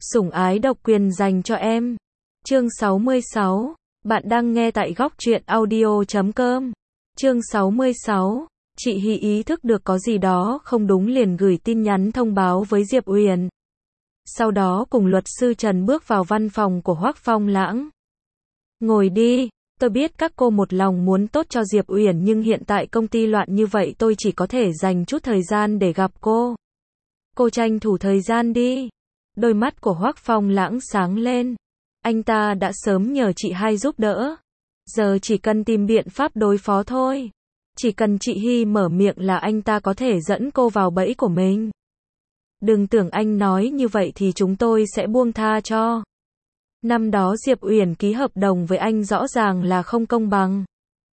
Sủng ái độc quyền dành cho em. Chương 66. Bạn đang nghe tại góc truyện audio.com. Chương 66. Chị Hy ý thức được có gì đó không đúng liền gửi tin nhắn thông báo với Diệp Uyển. Sau đó cùng luật sư Trần bước vào văn phòng của Hoắc Phong Lãng. Ngồi đi, tôi biết các cô một lòng muốn tốt cho Diệp Uyển nhưng hiện tại công ty loạn như vậy tôi chỉ có thể dành chút thời gian để gặp cô. Cô tranh thủ thời gian đi. Đôi mắt của Hoắc Phong Lãng sáng lên. Anh ta đã sớm nhờ chị hai giúp đỡ. Giờ chỉ cần tìm biện pháp đối phó thôi. Chỉ cần chị Hy mở miệng là anh ta có thể dẫn cô vào bẫy của mình. Đừng tưởng anh nói như vậy thì chúng tôi sẽ buông tha cho. Năm đó Diệp Uyển ký hợp đồng với anh rõ ràng là không công bằng.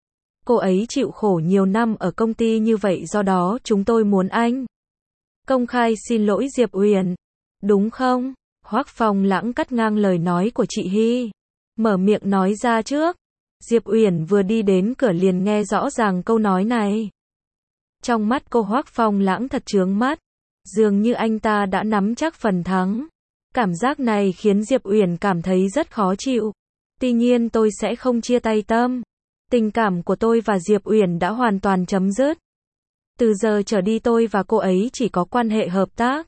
Cô ấy chịu khổ nhiều năm ở công ty như vậy do đó chúng tôi muốn anh công khai xin lỗi Diệp Uyển. Đúng không? Hoắc Phong Lãng cắt ngang lời nói của chị Hy. Mở miệng nói ra trước. Diệp Uyển vừa đi đến cửa liền nghe rõ ràng câu nói này. Trong mắt cô Hoắc Phong Lãng thật chướng mắt. Dường như anh ta đã nắm chắc phần thắng. Cảm giác này khiến Diệp Uyển cảm thấy rất khó chịu. Tuy nhiên tôi sẽ không chia tay tâm. Tình cảm của tôi và Diệp Uyển đã hoàn toàn chấm dứt. Từ giờ trở đi tôi và cô ấy chỉ có quan hệ hợp tác.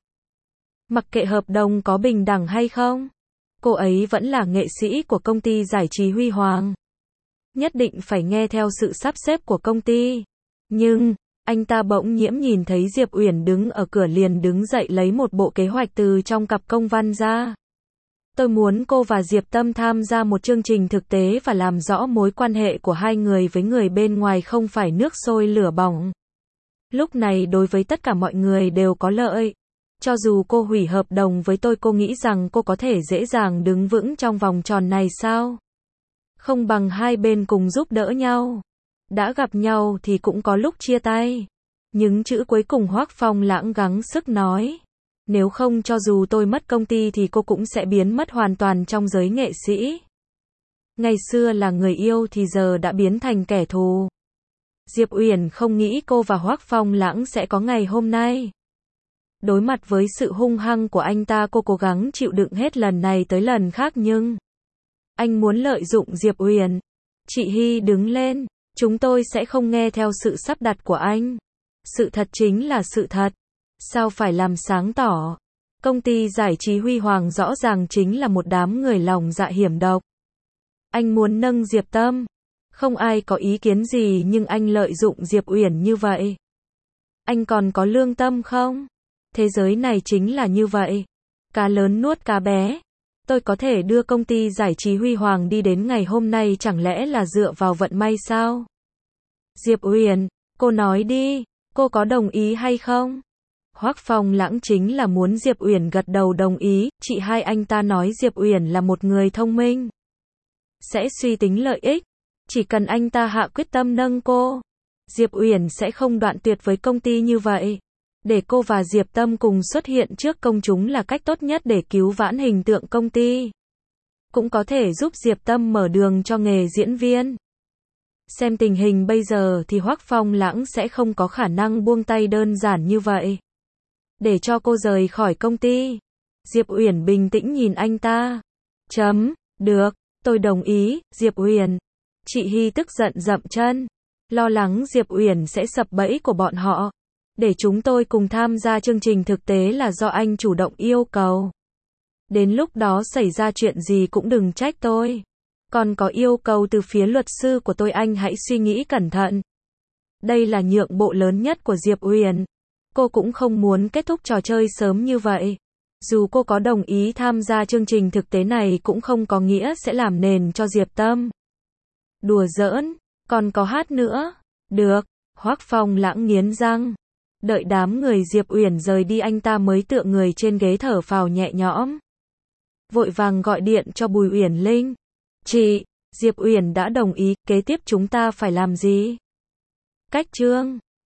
Mặc kệ hợp đồng có bình đẳng hay không, cô ấy vẫn là nghệ sĩ của công ty giải trí Huy Hoàng. Nhất định phải nghe theo sự sắp xếp của công ty. Nhưng, anh ta bỗng nhiễm nhìn thấy Diệp Uyển đứng ở cửa liền đứng dậy lấy một bộ kế hoạch từ trong cặp công văn ra. Tôi muốn cô và Diệp Tâm tham gia một chương trình thực tế và làm rõ mối quan hệ của hai người với người bên ngoài không phải nước sôi lửa bỏng. Lúc này đối với tất cả mọi người đều có lợi. Cho dù cô hủy hợp đồng với tôi cô nghĩ rằng cô có thể dễ dàng đứng vững trong vòng tròn này sao? Không bằng hai bên cùng giúp đỡ nhau. Đã gặp nhau thì cũng có lúc chia tay. Những chữ cuối cùng Hoắc Phong Lãng gắng sức nói. Nếu không cho dù tôi mất công ty thì cô cũng sẽ biến mất hoàn toàn trong giới nghệ sĩ. Ngày xưa là người yêu thì giờ đã biến thành kẻ thù. Diệp Uyển không nghĩ cô và Hoắc Phong Lãng sẽ có ngày hôm nay. Đối mặt với sự hung hăng của anh ta cô cố gắng chịu đựng hết lần này tới lần khác nhưng anh muốn lợi dụng Diệp Uyển. Chị Hy đứng lên. Chúng tôi sẽ không nghe theo sự sắp đặt của anh. Sự thật chính là sự thật. Sao phải làm sáng tỏ? Công ty giải trí Huy Hoàng rõ ràng chính là một đám người lòng dạ hiểm độc. Anh muốn nâng Diệp Tâm. Không ai có ý kiến gì nhưng anh lợi dụng Diệp Uyển như vậy. Anh còn có lương tâm không? Thế giới này chính là như vậy. Cá lớn nuốt cá bé. Tôi có thể đưa công ty giải trí Huy Hoàng đi đến ngày hôm nay chẳng lẽ là dựa vào vận may sao? Diệp Uyển, cô nói đi, cô có đồng ý hay không? Hoắc Phong Lãng chính là muốn Diệp Uyển gật đầu đồng ý, chị hai anh ta nói Diệp Uyển là một người thông minh. Sẽ suy tính lợi ích, chỉ cần anh ta hạ quyết tâm nâng cô, Diệp Uyển sẽ không đoạn tuyệt với công ty như vậy. Để cô và Diệp Tâm cùng xuất hiện trước công chúng là cách tốt nhất để cứu vãn hình tượng công ty. Cũng có thể giúp Diệp Tâm mở đường cho nghề diễn viên. Xem tình hình bây giờ thì Hoắc Phong Lãng sẽ không có khả năng buông tay đơn giản như vậy. Để cho cô rời khỏi công ty. Diệp Uyển bình tĩnh nhìn anh ta. Được, tôi đồng ý, Diệp Uyển. Chị Hy tức giận dậm chân. Lo lắng Diệp Uyển sẽ sập bẫy của bọn họ. Để chúng tôi cùng tham gia chương trình thực tế là do anh chủ động yêu cầu. Đến lúc đó xảy ra chuyện gì cũng đừng trách tôi. Còn có yêu cầu từ phía luật sư của tôi anh hãy suy nghĩ cẩn thận. Đây là nhượng bộ lớn nhất của Diệp Uyển. Cô cũng không muốn kết thúc trò chơi sớm như vậy. Dù cô có đồng ý tham gia chương trình thực tế này cũng không có nghĩa sẽ làm nền cho Diệp Tâm. Đùa giỡn, còn có hát nữa. Được, Hoắc Phong Lãng nghiến răng. Đợi đám người Diệp Uyển rời đi anh ta mới tựa người trên ghế thở phào nhẹ nhõm. Vội vàng gọi điện cho Bùi Uyển Linh. Chị, Diệp Uyển đã đồng ý, kế tiếp chúng ta phải làm gì? Cách chương.